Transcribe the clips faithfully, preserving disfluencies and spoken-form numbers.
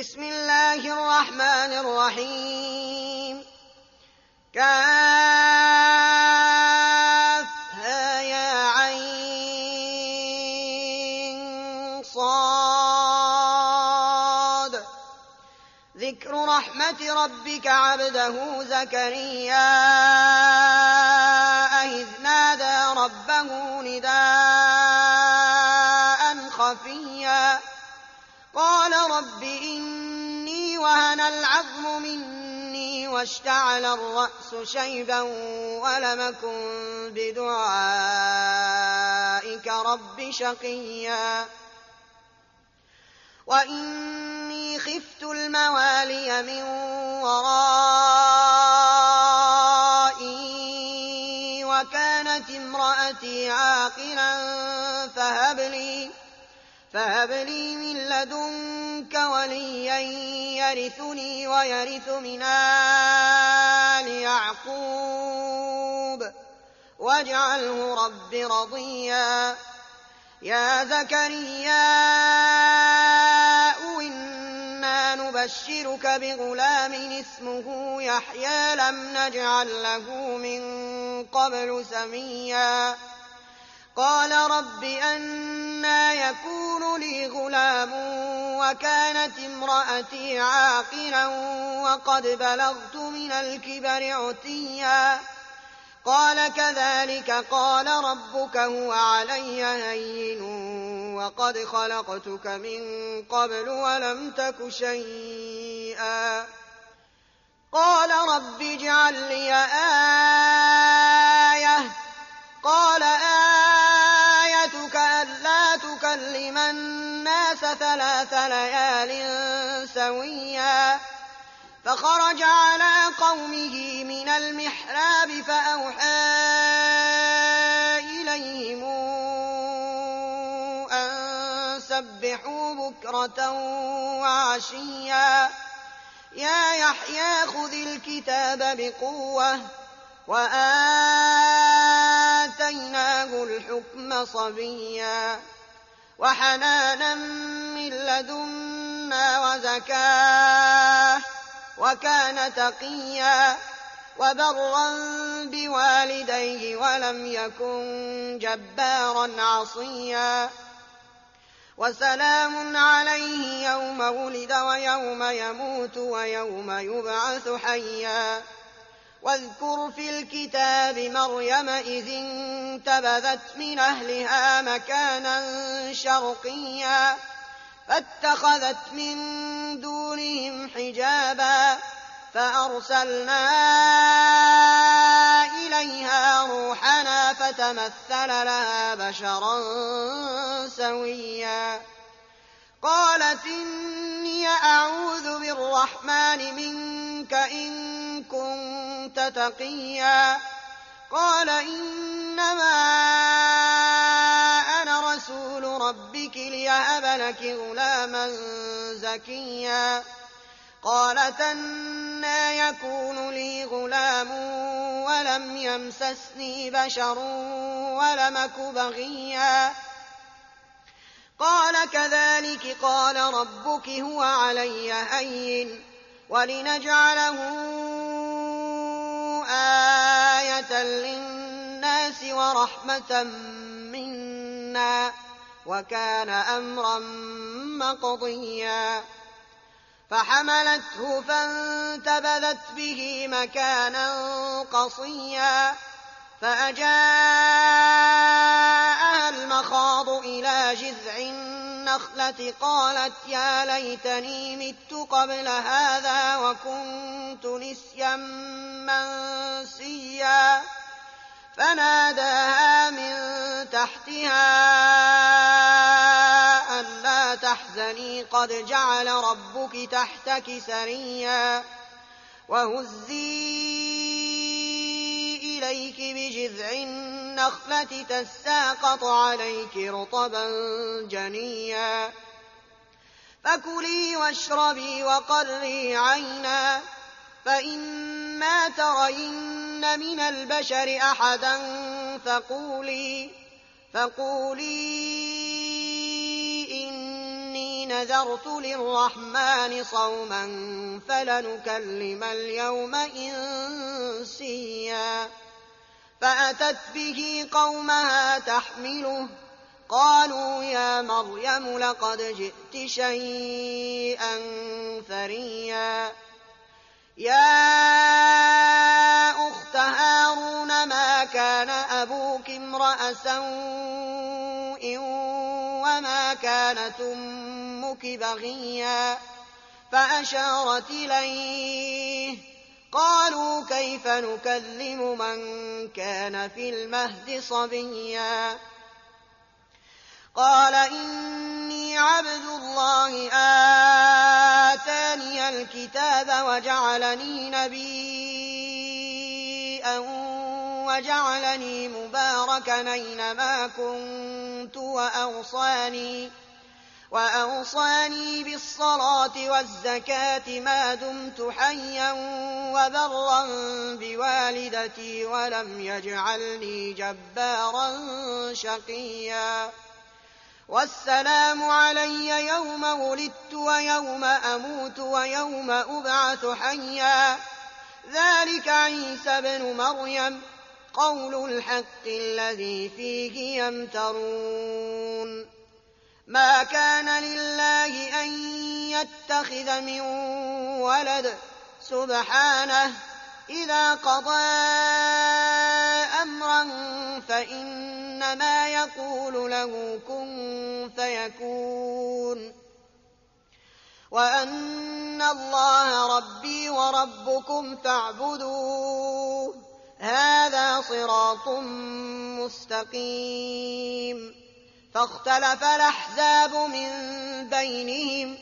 بسم الله الرحمن الرحيم. كافها يا عين صاد. ذكر رحمة ربك عبده زكريا إذ نادى ربه نداء خفيا قال رب إني وهن العظم مني واشتعل الرأس شيبا ولم أكن بدعائك رب شقيا وإني خفت الموالي من ورائي وكانت امرأتي عاقلا فهب لي فهب لي من لدنك وليا يرثني ويرث من آل يعقوب واجعله رب رضيا. يا زكريا إنا نبشرك بغلام اسمه يحيى لم نجعل له من قبل سميا قال رب أنى يكون لي غلام وكانت امرأتي عاقلا وقد بلغت من الكبر عتيا قال كذلك قال ربك هو علي هين وقد خلقتك من قبل ولم تك شيئا قال رب اجعل لي آية قال آيتك ألا تكلم الناس ثلاث ليال سويا فخرج على قومه من المحراب فأوحى إليهم أن سبحوا بكرة وعشيا يا يحيى خذ الكتاب بقوة وآتيناه الحكم صبيا وحنانا من لدنا وزكاة وكان تقيا وبرا بوالديه ولم يكن جبارا عصيا وسلام عليه يوم ولد ويوم يموت ويوم يبعث حيا واذكر في الكتاب مريم إذ انتبذت من أهلها مكانا شرقيا فاتخذت من دونهم حجابا فأرسلنا إليها روحنا فتمثل لها بشرا سويا قالت إني أعوذ بالرحمن منك إن كنت تقيا قال إنما أنا رسول ربك ليهب لك غلاما زكيا قالت أنى يكون لي غلام ولم يمسسني بشر ولم أك بغيا قال كذلك قال ربك هو علي هين ولنجعله آية للناس ورحمة منا وكان أمرا مقضيا فحملته فانتبذت به مكانا قصيا فأجاءها المخاض إلى جذع النخلة قالت يا ليتني مت قبل هذا وكنت نسيا منسيا فناداها من تحتها ألا تحزني قد جعل ربك تحتك سريا وهزي إليك بجذع النخلة تساقط عليك رطبا جنيا فكلي واشربي وقري عينا فإما ترين من البشر أحدا فقولي فقولي نذرت للرحمن صوما فلنكلم اليوم إنسيا فأتت به قومها تحمله قالوا يا مريم لقد جئت شيئا فريا يا أخت هارون ما كان أبوك امرأ سوء وما كانت أمك بغيا فأشارت إليه قالوا كيف نكلم من كان في المهد صبيا قال إني عبد الله آتاني الكتاب وجعلني نبيا وجعلني مباركا أينما كنت وأوصاني, وأوصاني بالصلاة والزكاة ما دمت حيا وبرا بوالدتي ولم يجعلني جبارا شقيا والسلام علي يوم ولدت ويوم أموت ويوم أبعث حيا ذلك عيسى بن مريم قول الحق الذي فيه يمترون ما كان لله أن يتخذ من ولد سبحانه إذا قضى أمرا فإنما يقول له كن فيكون وأن الله ربي وربكم فاعبدوه هذا صراط مستقيم فاختلف الأحزاب من بينهم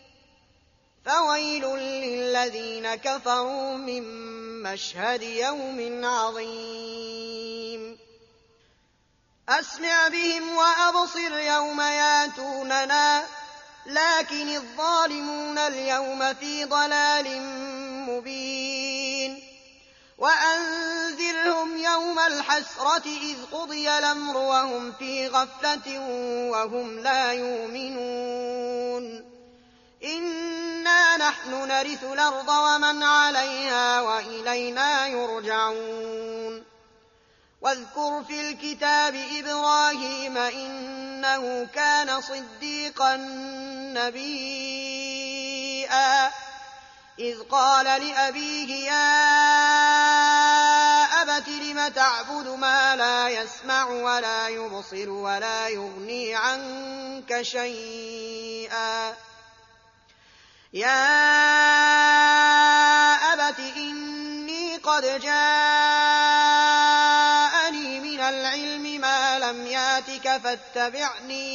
فويل للذين كفروا من مشهد يوم عظيم أسمع بهم وأبصر يوم ياتوننا لكن الظالمون اليوم في ضلال مبين وأنذرهم يوم الحسرة إذ قضي الأمر وهم في غفلة وهم لا يؤمنون إنا نحن نرث الأرض ومن عليها وإلينا يرجعون واذكر في الكتاب إبراهيم إنه كان صديقا نبيا إذ قال لأبيه يا أبت لم تعبد ما لا يسمع ولا يبصر ولا يغني عنك شيئا يا أبت إني قد جاءني من العلم ما لم ياتك فاتبعني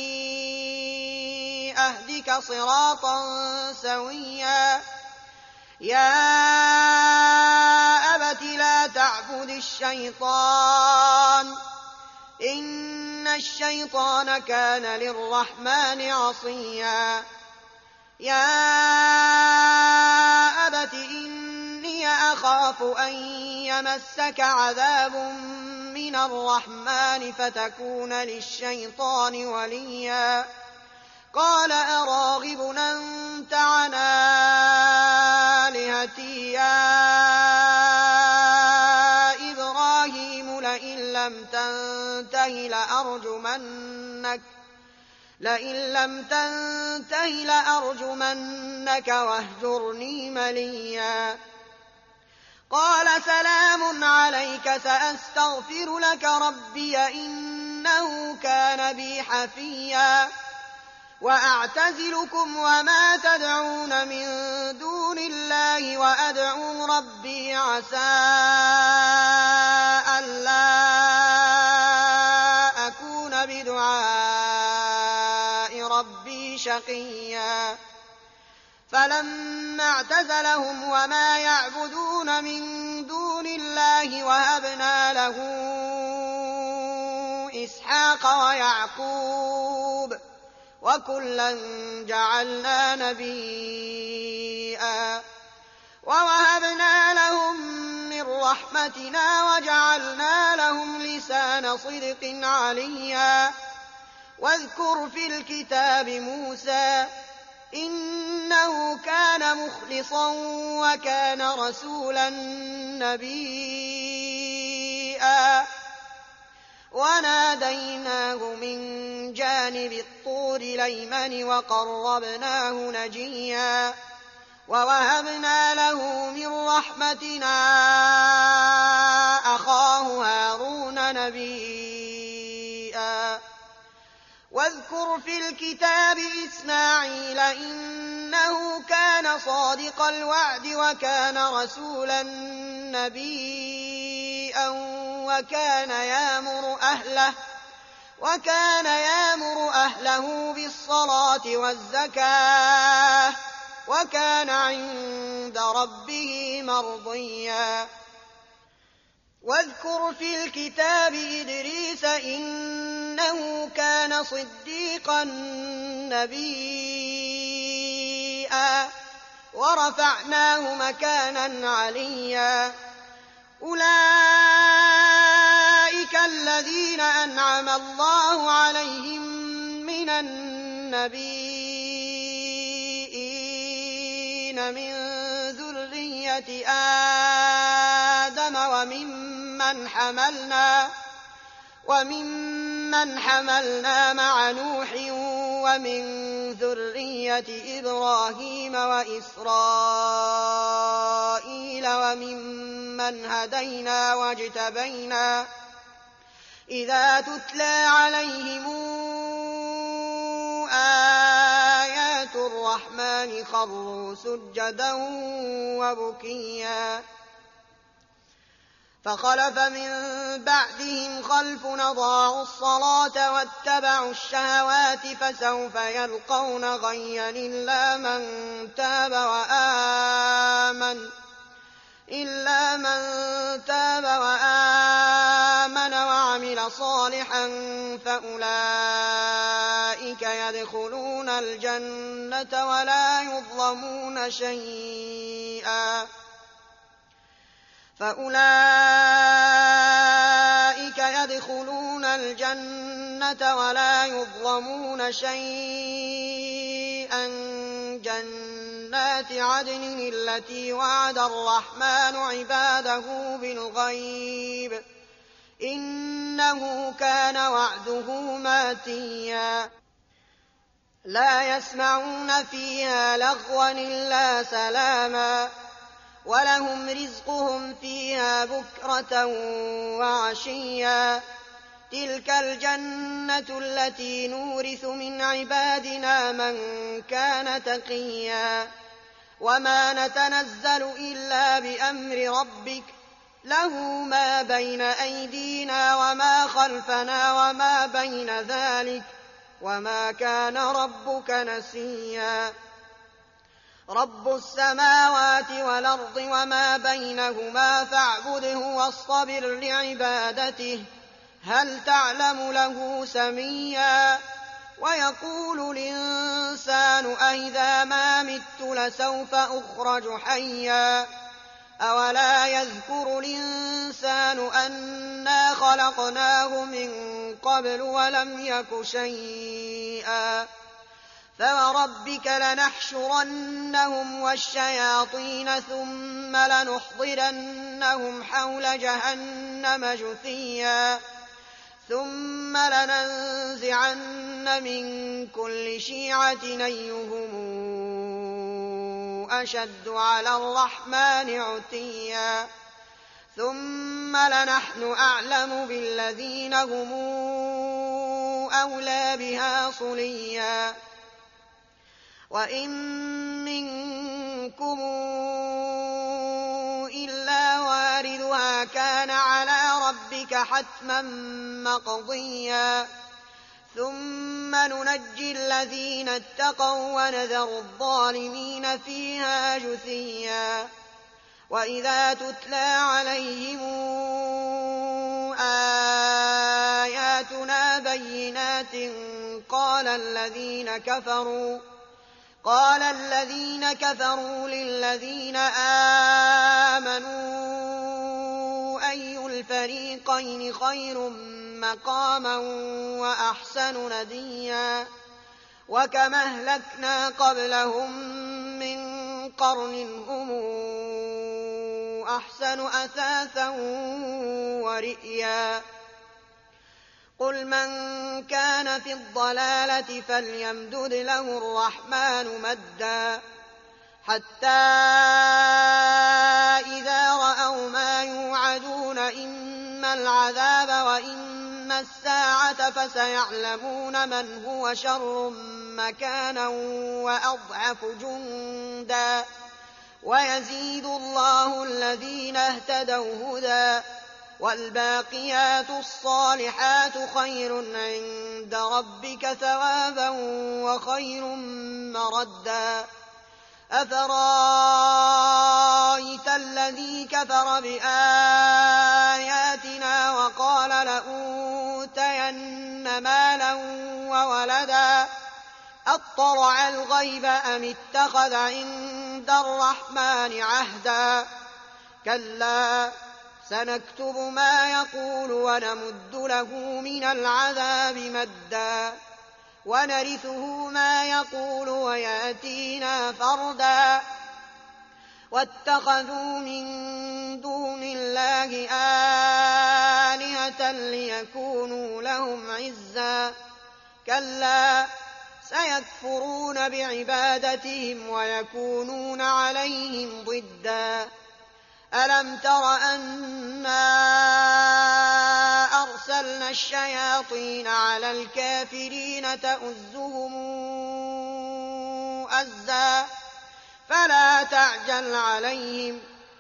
أهدك صراطا سويا يا أبت لا تعبد الشيطان إن الشيطان كان للرحمن عصيا يا أبت إني أخاف أن يمسك عذاب من الرحمن فتكون للشيطان وليا قال أراغب أنت عن آلهتي يا إبراهيم لئن لم تنته لأرجمنك لئن لم تنته لأرجمنك واهجرني مليا قال سلام عليك سأستغفر لك ربي إنه كان بي حفيا وأعتزلكم وما تدعون من دون الله وأدعو ربي عسى ألا أكون بدعاء ربي شقيا فلما اعتزلهم وما يعبدون من دون الله وهبنا له إسحاق ويعقوب وكلا جعلنا نبيا ووهبنا لهم من رحمتنا وجعلنا لهم لسان صدق عليا واذكر في الكتاب موسى إنه كان مخلصا وكان رسولا نبيا وناديناه من جانب الطور الأيمن وقربناه نجيا ووهبنا له من رحمتنا أخاه هارون نبيا واذكر في الكتاب إسماعيل إنه كان صادق الوعد وكان رسولا نبيا وكان يأمر أهله وكان يأمر أهله بالصلاة والزكاة وكان عند ربه مرضيا واذكر في الكتاب إدريس إنه كان صديقا نبيا ورفعناه مكانا عليا أولئك الذين أنعم الله عليهم من النبيين من ذرية آدم وممن حملنا وممن حملنا مع نوح ومن ذرية إبراهيم وإسرائيل وممن هدينا واجتبينا إذا تتلى عليهم آيات الرحمن خروا سجدا وبكيا فخلف من بعدهم خلف أضاعوا الصلاة واتبعوا الشهوات فسوف يلقون غيا إلا من تاب وآمن إلا من تاب وآمن وعمل صالحا فأولئك يدخلون الجنة ولا يظلمون شيئا فأولئك يدخلون الجنة ولا يظلمون شيئا جنات عدن التي وعد الرحمن عباده بالغيب إنه كان وعده ماتيا لا يسمعون فيها لغوا إلا سلاما ولهم رزقهم فيها بكرة وعشيا تلك الجنة التي نورث من عبادنا من كان تقيا وما نتنزل إلا بأمر ربك له ما بين أيدينا وما خلفنا وما بين ذلك وما كان ربك نسيا رب السماوات والأرض وما بينهما فاعبده واصطبر لعبادته هل تعلم له سميا ويقول الإنسان أئذا ما مت لسوف أخرج حيا أولا يذكر الإنسان أنا خلقناه من قبل ولم يك شيئا فوربك لنحشرنهم والشياطين ثم لنحضرنهم حول جهنم جثيا ثم لننزعن من كل شيعة أيهم أشد على الرحمن عتيا ثم لنحن أعلم بالذين هم أولى بها صليا وإن منكم إلا واردها كان على ربك حتما مقضيا ثم ننجي الذين اتقوا ونذر الظالمين فيها جثيا وإذا تتلى عليهم آياتنا بينات قال الذين كفروا قال الذين كفروا للذين آمنوا أي الفريقين خير مقاما وأحسن نديا وكم أهلكنا قبلهم من قرن هم أحسن أثاثا ورئيا قل من كان في الضلالة فليمدد له الرحمن مدا حتى إذا رأوا ما يوعدون إما العذاب وإما الساعة فسيعلمون من هو شر مكانا وأضعف جندا ويزيد الله الذين اهتدوا هدى والباقيات الصالحات خير عند ربك ثوابا وخير مردا أفرأيت الذي كفر بآياتنا وقال لأوتين مالا وولدا أطلع الغيب أم اتخذ عند الرحمن عهدا كلا سنكتب ما يقول ونمد له من العذاب مدا ونرثه ما يقول ويأتينا فردا واتخذوا من دون الله آلهة ليكونوا لهم عزا كلا سيكفرون بعبادتهم ويكونون عليهم ضدا ألم تر أنا أرسلنا الشياطين على الكافرين تؤزهم أزا فلا تعجل عليهم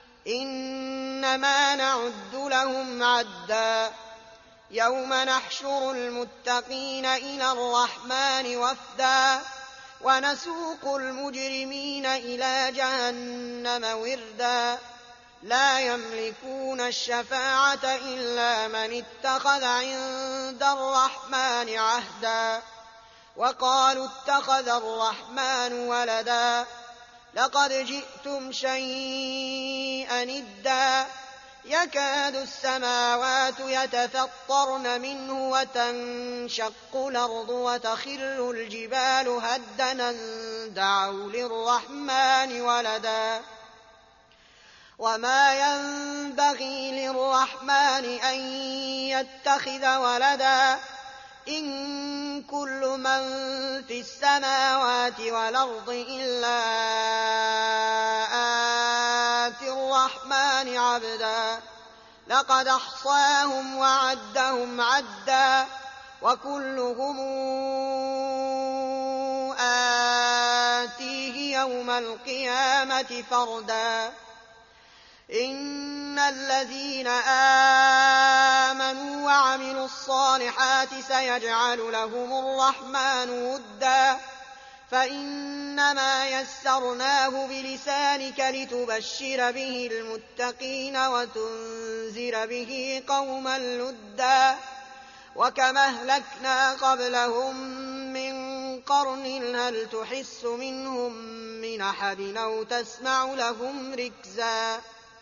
إنما نعد لهم عدا يوم نحشر المتقين إلى الرحمن وفدا ونسوق المجرمين إلى جهنم وردا لا يملكون الشفاعة إلا من اتخذ عند الرحمن عهدا وقالوا اتخذ الرحمن ولدا لقد جئتم شيئا إدا يكاد السماوات يتفطرن منه وتنشق الأرض وتخر الجبال هدا دعوا للرحمن ولدا وما ينبغي للرحمن أن يتخذ ولدا إن كل من في السماوات والأرض إلا آتي الرحمن عبدا لقد أحصاهم وعدهم عدا وكلهم آتيه يوم القيامة فردا إن الذين آمنوا وعملوا الصالحات سيجعل لهم الرحمن ودا فإنما يسرناه بلسانك لتبشر به المتقين وتنذر به قوما لدا وكم أهلكنا قبلهم من قرن هل تحس منهم من أحد أو تسمع لهم ركزا